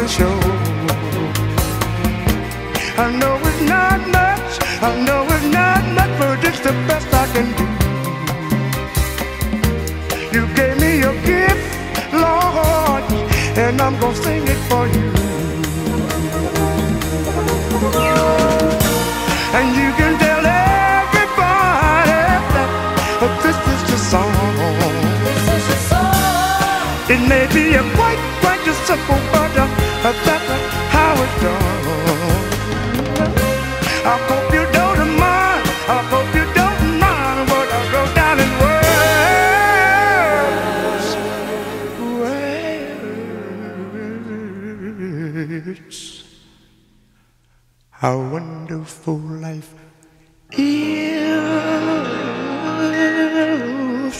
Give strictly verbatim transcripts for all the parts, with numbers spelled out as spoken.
to show. I know it's not much, I know it's not much, but it's the best I can do. You gave me your gift, Lord, and I'm gonna sing it for you. And you can tell everybody that this is your song. This is your song. It may be a quite, quite a simple, but uh, that's how it's done. I hope you don't mind, I hope you don't mind what I wrote down in words. Words. How wonderful life is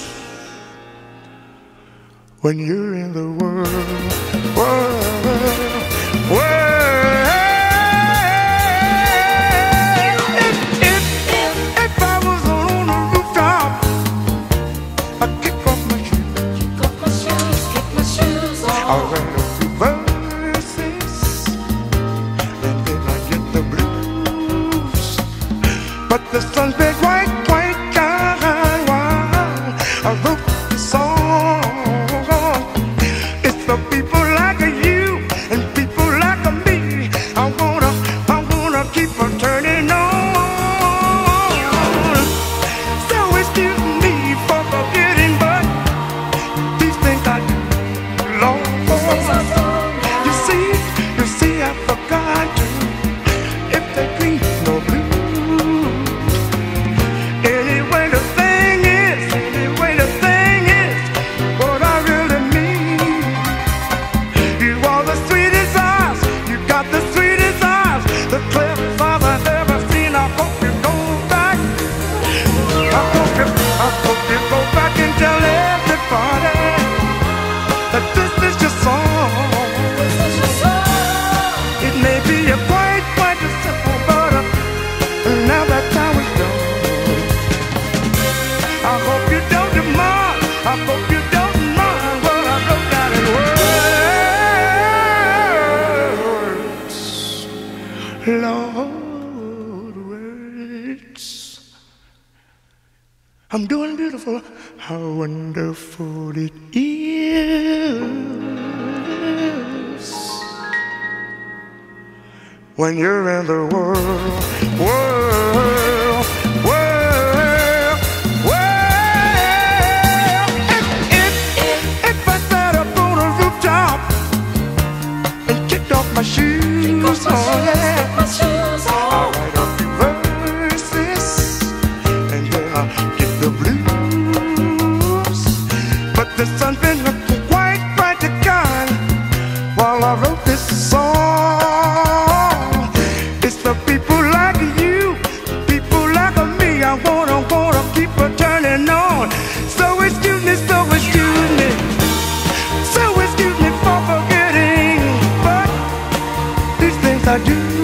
when you're in the world, world, world. If, if, if, if I was on a rooftop, I'd kick off my shoes, Kick off my shoes, kick my shoes I'd off. write a few verses, and then I'd get the blues. But the sun's been quite, quite kind while I wrote the song. It's the people like you and people like me. I wanna, I wanna keep on turning on. So excuse me for forgetting, but these things I do long for. You see, you see, I forgot to. If they green, no blue. Anyway, the thing is, anyway, the thing is, what I really mean. You are the sweetest eyes, you got the sweetest eyes, the cleverest eyes I've ever seen. I hope you go back. I hope you, I hope you go back and tell everybody that this is your song. This is your song. It may be a quite, quite a simple, but uh, now that time is gone. I hope you don't mind, I hope you don't mind what I wrote down in words. Lord, words. I'm doing beautiful. How wonderful it is when you're in the world, world, world, world. If, if, if, if I sat up on a rooftop and kicked off my shoes, Kick off my oh shoes, yeah, kick my shoes I'll off. write a few verses and then I'll get the blues. But the sun's been quite, quite the kind while I wrote this song. It's the people like you, people like me. I wanna, wanna keep on turning on. So excuse me, so excuse me, so excuse me for forgetting. But these things I do